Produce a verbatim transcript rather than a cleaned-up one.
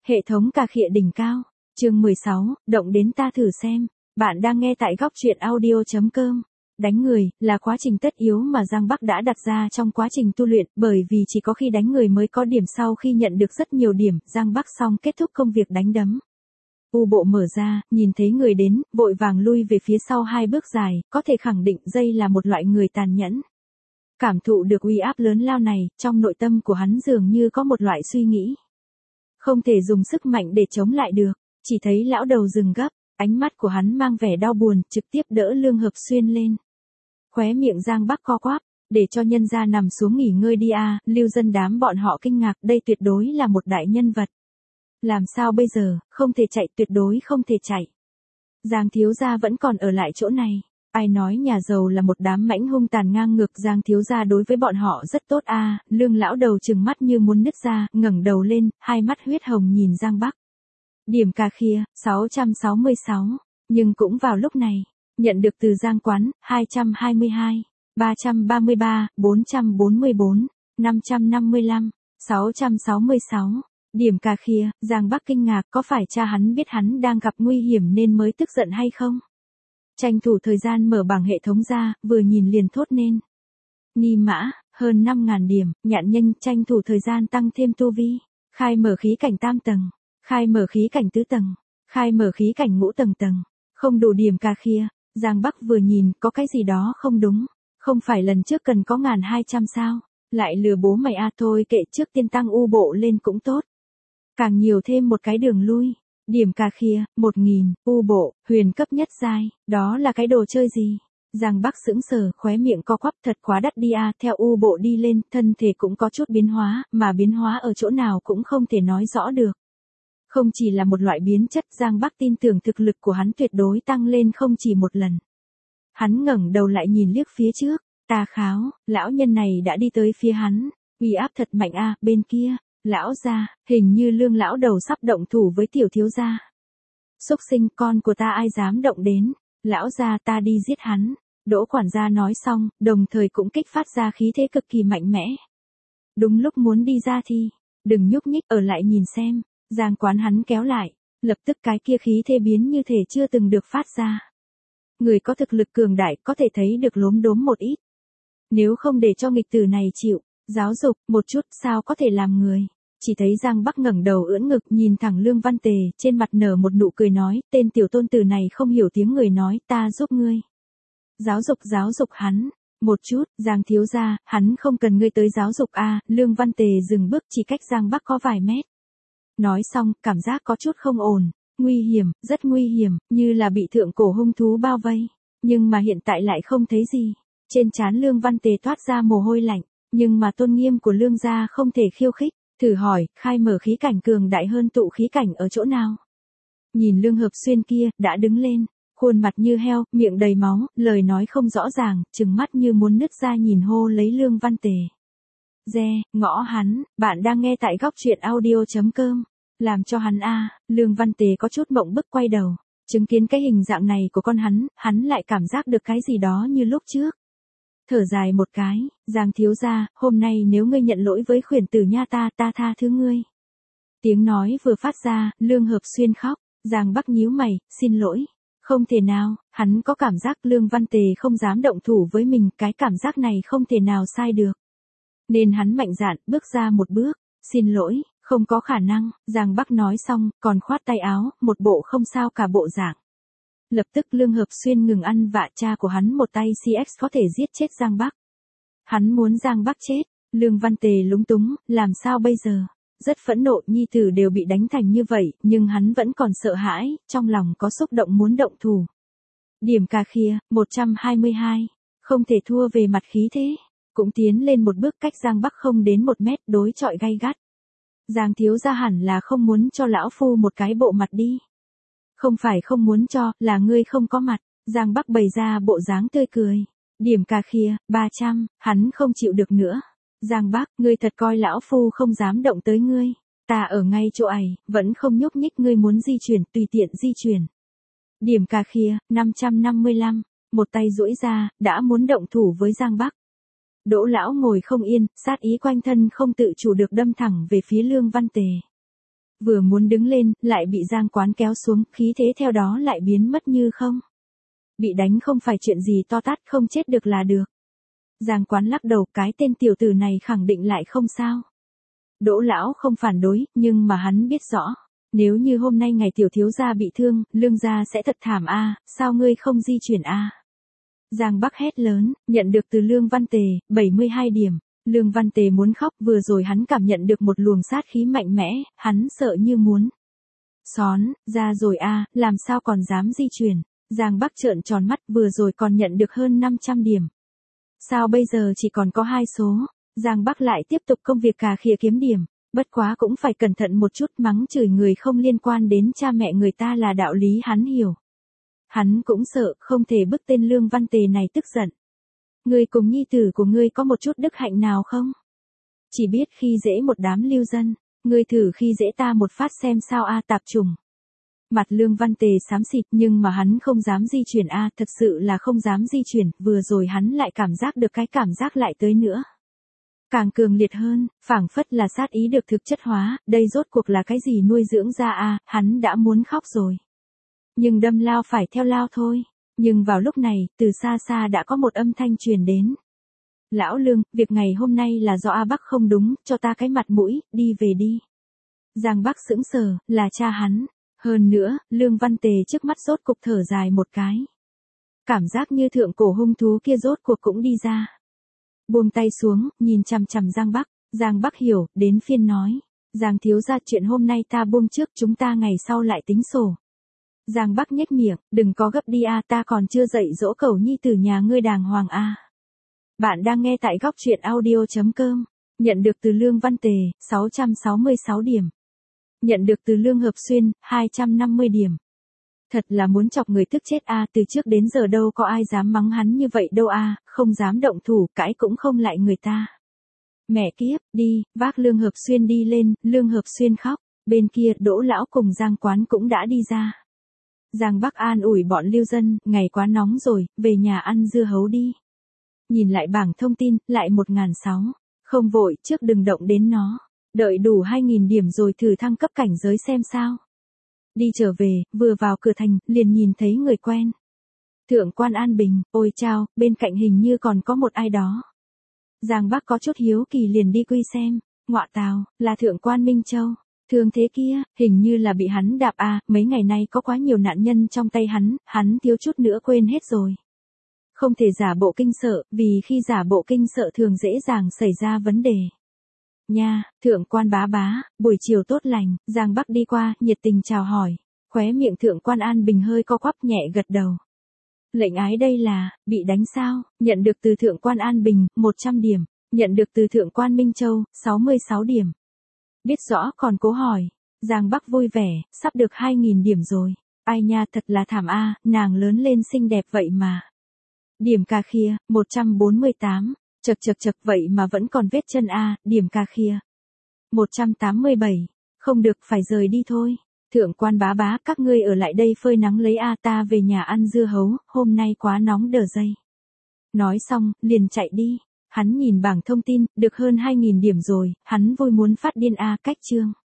Hệ thống cà khịa đỉnh cao, chương mười sáu, động đến ta thử xem. Bạn đang nghe tại góc truyện audio chấm com. Đánh người là quá trình tất yếu mà Giang Bắc đã đặt ra trong quá trình tu luyện, bởi vì chỉ có khi đánh người mới có điểm. Sau khi nhận được rất nhiều điểm, Giang Bắc xong kết thúc công việc đánh đấm. U bộ mở ra, nhìn thấy người đến, vội vàng lui về phía sau hai bước dài, có thể khẳng định dây là một loại người tàn nhẫn. Cảm thụ được uy áp lớn lao này, trong nội tâm của hắn dường như có một loại suy nghĩ. Không thể dùng sức mạnh để chống lại được, chỉ thấy lão đầu dừng gấp, ánh mắt của hắn mang vẻ đau buồn, trực tiếp đỡ Lương Hợp Xuyên lên. Khóe miệng Giang Bắc co quắp, để cho nhân gia nằm xuống nghỉ ngơi đi a. Lưu dân đám bọn họ kinh ngạc, đây tuyệt đối là một đại nhân vật. Làm sao bây giờ, không thể chạy, tuyệt đối không thể chạy. Giang thiếu gia vẫn còn ở lại chỗ này. Ai nói nhà giàu là một đám mãnh hung tàn ngang ngược, Giang thiếu gia đối với bọn họ rất tốt a. À, Lương lão đầu trừng mắt như muốn nứt ra, ngẩng đầu lên, hai mắt huyết hồng nhìn Giang Bắc. Điểm cà khịa, sáu trăm sáu mươi sáu, nhưng cũng vào lúc này, nhận được từ Giang Quán, hai trăm hai mươi hai, ba trăm ba mươi ba, bốn trăm bốn mươi bốn, năm trăm năm mươi lăm, sáu trăm sáu mươi sáu. Điểm cà khịa, Giang Bắc kinh ngạc, có phải cha hắn biết hắn đang gặp nguy hiểm nên mới tức giận hay không? Tranh thủ thời gian mở bảng hệ thống ra, vừa nhìn liền thốt nên. Nghi mã, hơn năm nghìn điểm, nhạn nhanh, tranh thủ thời gian tăng thêm tu vi. Khai mở khí cảnh tam tầng, khai mở khí cảnh tứ tầng, khai mở khí cảnh ngũ tầng tầng. Không đủ điểm cà khịa, Giang Bắc vừa nhìn, có cái gì đó không đúng. Không phải lần trước cần có ngàn hai trăm sao, lại lừa bố mày a. Thôi kệ, trước tiên tăng u bộ lên cũng tốt. Càng nhiều thêm một cái đường lui. Điểm cà khịa, một nghìn, u bộ, huyền cấp nhất giai, đó là cái đồ chơi gì? Giang Bắc sững sờ, khóe miệng co quắp, thật quá đắt đi a. Theo u bộ đi lên, thân thể cũng có chút biến hóa, mà biến hóa ở chỗ nào cũng không thể nói rõ được. Không chỉ là một loại biến chất, Giang Bắc tin tưởng thực lực của hắn tuyệt đối tăng lên không chỉ một lần. Hắn ngẩng đầu lại nhìn liếc phía trước, Tà Kháo, lão nhân này đã đi tới phía hắn, uy áp thật mạnh a. Bên kia, lão gia, hình như Lương lão đầu sắp động thủ với tiểu thiếu gia. Xúc sinh, con của ta ai dám động đến, lão gia, ta đi giết hắn. Đỗ quản gia nói xong, đồng thời cũng kích phát ra khí thế cực kỳ mạnh mẽ. Đúng lúc muốn đi ra thì, đừng nhúc nhích, ở lại nhìn xem. Giang Quán hắn kéo lại, lập tức cái kia khí thế biến như thể chưa từng được phát ra. Người có thực lực cường đại có thể thấy được lốm đốm một ít. Nếu không để cho nghịch tử này chịu giáo dục một chút, sao có thể làm người. Chỉ thấy Giang Bắc ngẩng đầu ưỡn ngực nhìn thẳng Lương Văn Tề, trên mặt nở một nụ cười nói, tên tiểu tôn tử này không hiểu tiếng người nói, ta giúp ngươi. Giáo dục giáo dục hắn, một chút, Giang thiếu gia, hắn không cần ngươi tới giáo dục a. Lương Văn Tề dừng bước, chỉ cách Giang Bắc có vài mét. Nói xong, cảm giác có chút không ổn, nguy hiểm, rất nguy hiểm, như là bị thượng cổ hung thú bao vây, nhưng mà hiện tại lại không thấy gì. Trên trán Lương Văn Tề toát ra mồ hôi lạnh, nhưng mà tôn nghiêm của Lương gia không thể khiêu khích. Thử hỏi, khai mở khí cảnh cường đại hơn tụ khí cảnh ở chỗ nào? Nhìn Lương Hợp Xuyên kia, đã đứng lên, khuôn mặt như heo, miệng đầy máu, lời nói không rõ ràng, trừng mắt như muốn nứt ra nhìn hô lấy Lương Văn Tề. Re, ngõ hắn, bạn đang nghe tại góc truyện audio chấm com. Làm cho hắn a. Lương Văn Tề có chút mộng bức quay đầu, chứng kiến cái hình dạng này của con hắn, hắn lại cảm giác được cái gì đó như lúc trước. Thở dài một cái, Giang thiếu gia, hôm nay nếu ngươi nhận lỗi với khuyển tử nha ta, ta tha thứ ngươi. Tiếng nói vừa phát ra, Lương Hợp Xuyên khóc, Giang Bắc nhíu mày, xin lỗi. Không thể nào, hắn có cảm giác Lương Văn Tề không dám động thủ với mình, cái cảm giác này không thể nào sai được. Nên hắn mạnh dạn, bước ra một bước, xin lỗi, không có khả năng. Giang Bắc nói xong, còn khoát tay áo, một bộ không sao cả bộ dạng. Lập tức Lương Hợp Xuyên ngừng ăn vạ, cha của hắn một tay xê ích có thể giết chết Giang Bắc. Hắn muốn Giang Bắc chết, Lương Văn Tề lúng túng, làm sao bây giờ? Rất phẫn nộ, nhi tử đều bị đánh thành như vậy, nhưng hắn vẫn còn sợ hãi, trong lòng có xúc động muốn động thủ. Điểm cà khịa, một trăm hai mươi hai, không thể thua về mặt khí thế, cũng tiến lên một bước cách Giang Bắc không đến một mét, đối chọi gay gắt. Giang thiếu gia hẳn là không muốn cho lão phu một cái bộ mặt đi. Không phải không muốn cho, là ngươi không có mặt. Giang Bắc bày ra bộ dáng tươi cười. Điểm cà khịa, ba trăm, hắn không chịu được nữa. Giang Bắc, ngươi thật coi lão phu không dám động tới ngươi. Ta ở ngay chỗ ấy, vẫn không nhúc nhích, ngươi muốn di chuyển, tùy tiện di chuyển. Điểm cà khịa, năm trăm năm mươi lăm, một tay duỗi ra, đã muốn động thủ với Giang Bắc. Đỗ lão ngồi không yên, sát ý quanh thân không tự chủ được đâm thẳng về phía Lương Văn Tề. Vừa muốn đứng lên, lại bị Giang Quán kéo xuống, khí thế theo đó lại biến mất như không. Bị đánh không phải chuyện gì to tát, không chết được là được. Giang Quán lắc đầu, cái tên tiểu tử này khẳng định lại không sao. Đỗ lão không phản đối, nhưng mà hắn biết rõ. Nếu như hôm nay ngày tiểu thiếu gia bị thương, Lương gia sẽ thật thảm a, sao ngươi không di chuyển a? Giang Bắc hét lớn, nhận được từ Lương Văn Tề, bảy mươi hai điểm. Lương Văn Tề muốn khóc, vừa rồi hắn cảm nhận được một luồng sát khí mạnh mẽ, hắn sợ như muốn. Xón, ra rồi a, làm sao còn dám di chuyển. Giang Bắc trợn tròn mắt, vừa rồi còn nhận được hơn năm trăm điểm. Sao bây giờ chỉ còn có hai số? Giang Bắc lại tiếp tục công việc cà khịa kiếm điểm. Bất quá cũng phải cẩn thận một chút, mắng chửi người không liên quan đến cha mẹ người ta là đạo lý hắn hiểu. Hắn cũng sợ, không thể bức tên Lương Văn Tề này tức giận. Ngươi cùng nhi tử của ngươi có một chút đức hạnh nào không? Chỉ biết khi dễ một đám lưu dân, ngươi thử khi dễ ta một phát xem sao a, tạp trùng. Mặt Lương Văn Tề xám xịt, nhưng mà hắn không dám di chuyển a, thật sự là không dám di chuyển, vừa rồi hắn lại cảm giác được cái cảm giác lại tới nữa. Càng cường liệt hơn, phảng phất là sát ý được thực chất hóa, đây rốt cuộc là cái gì nuôi dưỡng ra a, hắn đã muốn khóc rồi. Nhưng đâm lao phải theo lao thôi. Nhưng vào lúc này, từ xa xa đã có một âm thanh truyền đến. Lão Lương, việc ngày hôm nay là do A Bắc không đúng, cho ta cái mặt mũi, đi về đi. Giang Bắc sững sờ, là cha hắn. Hơn nữa, Lương Văn Tề trước mắt rốt cục thở dài một cái. Cảm giác như thượng cổ hung thú kia rốt cuộc cũng đi ra. Buông tay xuống, nhìn chằm chằm Giang Bắc. Giang Bắc hiểu, đến phiên nói. Giang thiếu gia, chuyện hôm nay ta buông trước, chúng ta ngày sau lại tính sổ. Giang Bắc nhếch miệng, đừng có gấp đi a, ta còn chưa dạy dỗ cẩu nhi tử nhà ngươi đàng hoàng a. Bạn đang nghe tại góc truyện audio chấm com. Nhận được từ Lương Văn Tề, sáu trăm sáu mươi sáu điểm. Nhận được từ Lương Hợp Xuyên, hai trăm năm mươi điểm. Thật là muốn chọc người tức chết a, từ trước đến giờ đâu có ai dám mắng hắn như vậy đâu a, không dám động thủ, cãi cũng không lại người ta. Mẹ kiếp, đi, vác Lương Hợp Xuyên đi lên, Lương Hợp Xuyên khóc, bên kia Đỗ lão cùng Giang Quán cũng đã đi ra. Giang Bắc an ủi bọn lưu dân, ngày quá nóng rồi, về nhà ăn dưa hấu đi. Nhìn lại bảng thông tin, lại một nghìn sáu trăm. Không vội, trước đừng động đến nó. Đợi đủ hai nghìn điểm rồi thử thăng cấp cảnh giới xem sao. Đi trở về, vừa vào cửa thành, liền nhìn thấy người quen. Thượng quan An Bình, ôi chao, bên cạnh hình như còn có một ai đó. Giang Bắc có chút hiếu kỳ liền đi quy xem. Ngọa tào, là thượng quan Minh Châu. Thương thế kia, hình như là bị hắn đạp a, mấy ngày nay có quá nhiều nạn nhân trong tay hắn, hắn thiếu chút nữa quên hết rồi. Không thể giả bộ kinh sợ, vì khi giả bộ kinh sợ thường dễ dàng xảy ra vấn đề. Nha, thượng quan bá bá, buổi chiều tốt lành, Giang Bắc đi qua, nhiệt tình chào hỏi. Khóe miệng thượng quan An Bình hơi co quắp nhẹ gật đầu. Lệnh ái đây là, bị đánh sao, nhận được từ thượng quan An Bình, một trăm điểm, nhận được từ thượng quan Minh Châu, sáu mươi sáu điểm. Biết rõ còn cố hỏi. Giang Bắc vui vẻ, sắp được hai nghìn điểm rồi. Ai nha, thật là thảm a, nàng lớn lên xinh đẹp vậy mà. Điểm cà khịa, một trăm bốn mươi tám. Chật chật chật vậy mà vẫn còn vết chân a, điểm cà khịa. một trăm tám mươi bảy. Không được, phải rời đi thôi. Thượng quan bá bá, các ngươi ở lại đây phơi nắng lấy a, ta về nhà ăn dưa hấu, hôm nay quá nóng đờ dây. Nói xong, liền chạy đi. Hắn nhìn bảng thông tin, được hơn hai nghìn điểm rồi, hắn vui muốn phát điên a, cách chương.